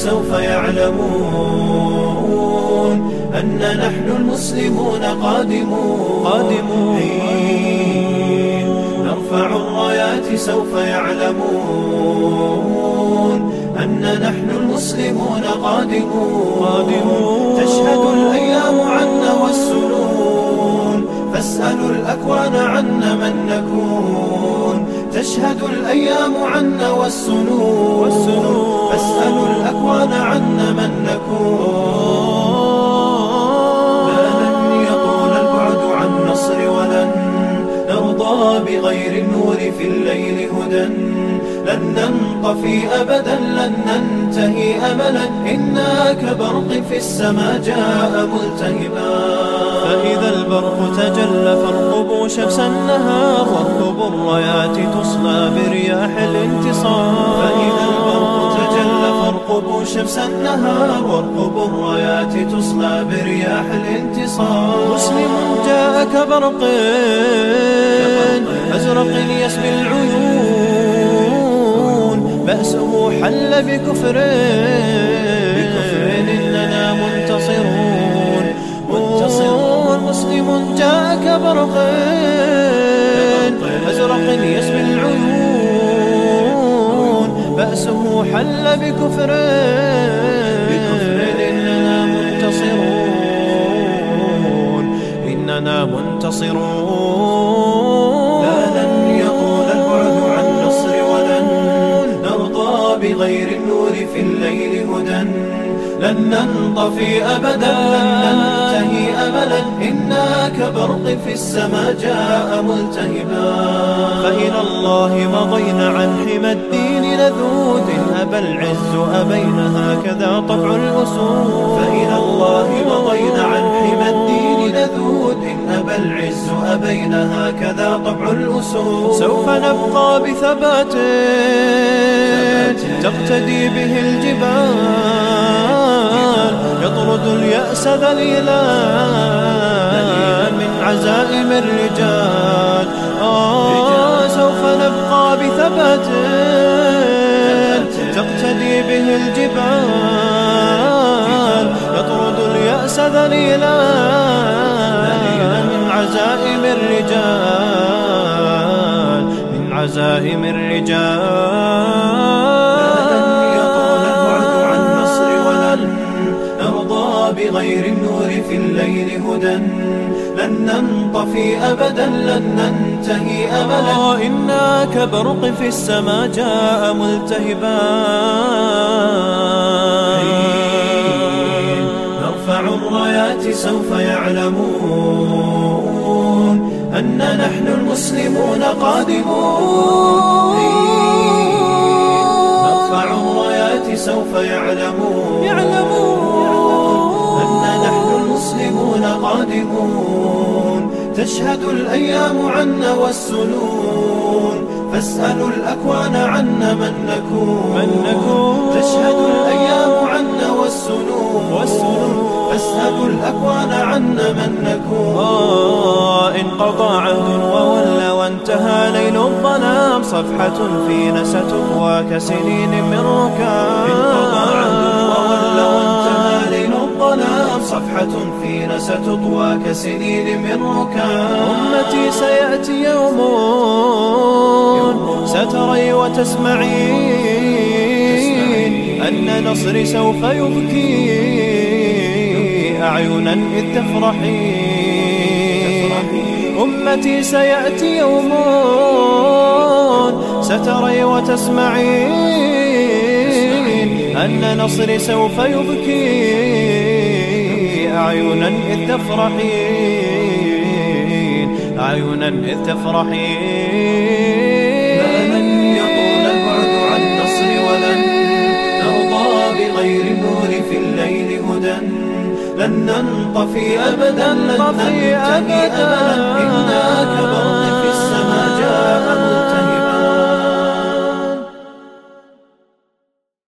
سوف يعلمون أن نحن المسلمون قادمون. حين نرفع الرايات سوف يعلمون أن نحن المسلمون قادمون. تشهد الأيام عنا والسنون فاسألوا الأكوان عنا من نكون. تشهد الأيام عنا والسنون فاسألوا الأكوان عنا من نكون. لن يطول البعد عن نصر ولن نرضى بغير النور في الليل هدى. لن ننطفي أبدا لن ننتهي أملا إنا كبرق في السماء جاء ملتهبا. فإذا البرق تجلى فارقبوا شمس النهار واركبوا الرايات تصلى برياح الانتصار. فإذا البرق تجلى فارقبوا شمس النهار واركبوا الرايات تصلى برياح الانتصار. مسلم جاء كبرق أزرق يسبي العيون بأسه حل بكفر إننا منتصرون. مسلم جاء كبرق أزرق يسبي العيون بأسه حل بكفر إننا منتصرون. إننا منتصرون. لن يطول البعد عن نصر ولن نرضى بغير النور في الليل هدى. لن ننطفي أبدا لن ننتهي أملا إنا كبرق في السماء جاء ملتهبا. فإلى الله مضينا عن حمى الدين نذود أبى العز أبين هكذا طبع الأسود. فإلى الله مضينا عن حمى الدين نذود أبى العز أبين هكذا طبع الأسود. سوف نبقى بثبات تقتدي به الجبال يطرد اليأس ذليلا من عزائم الرجال. سوف نبقى بثبات تقتدي به الجبال يطرد اليأس ذليلا من عزائم الرجال من عزائم الرجال. بغير النور في الليل هدى. لن ننطفي أبدا لن ننتهي أملا إنا كبرق في السماء جاء ملتهبا. نرفع الرايات سوف يعلمون أن نحن المسلمون قادمون. نرفع الرايات سوف يعلمون المسلمون قادمون. تشهد الأيام عنا والسنون فاسألوا الأكوان عنا من نكون. تشهد الأيام عنا والسنون فاسألوا الأكوان عنا من نكون. انقضى عهد وولى وانتهى ليل الظلام صفحة فينا ستطوى كسنين من ركام. انقضى عهد وولى وانتهى ليل الظلام صفحة فينا ستطوى كسنين من ركام. أمتي سيأتي يوم ستري وتسمعين أن نصري سوف يبكي أعينا إذ تفرحين. أمتي سيأتي يوم ستري وتسمعين أن نصري سوف يبكي أعينا إذ تفرحين أعينا إذ تفرحين. لن يطول البعد عن نصر ولن نرضى بغير النور في الليل هدى. لن ننطفي أبدا لن ننتهي أملا إنا كبرق في السماء جاء ملتهبا.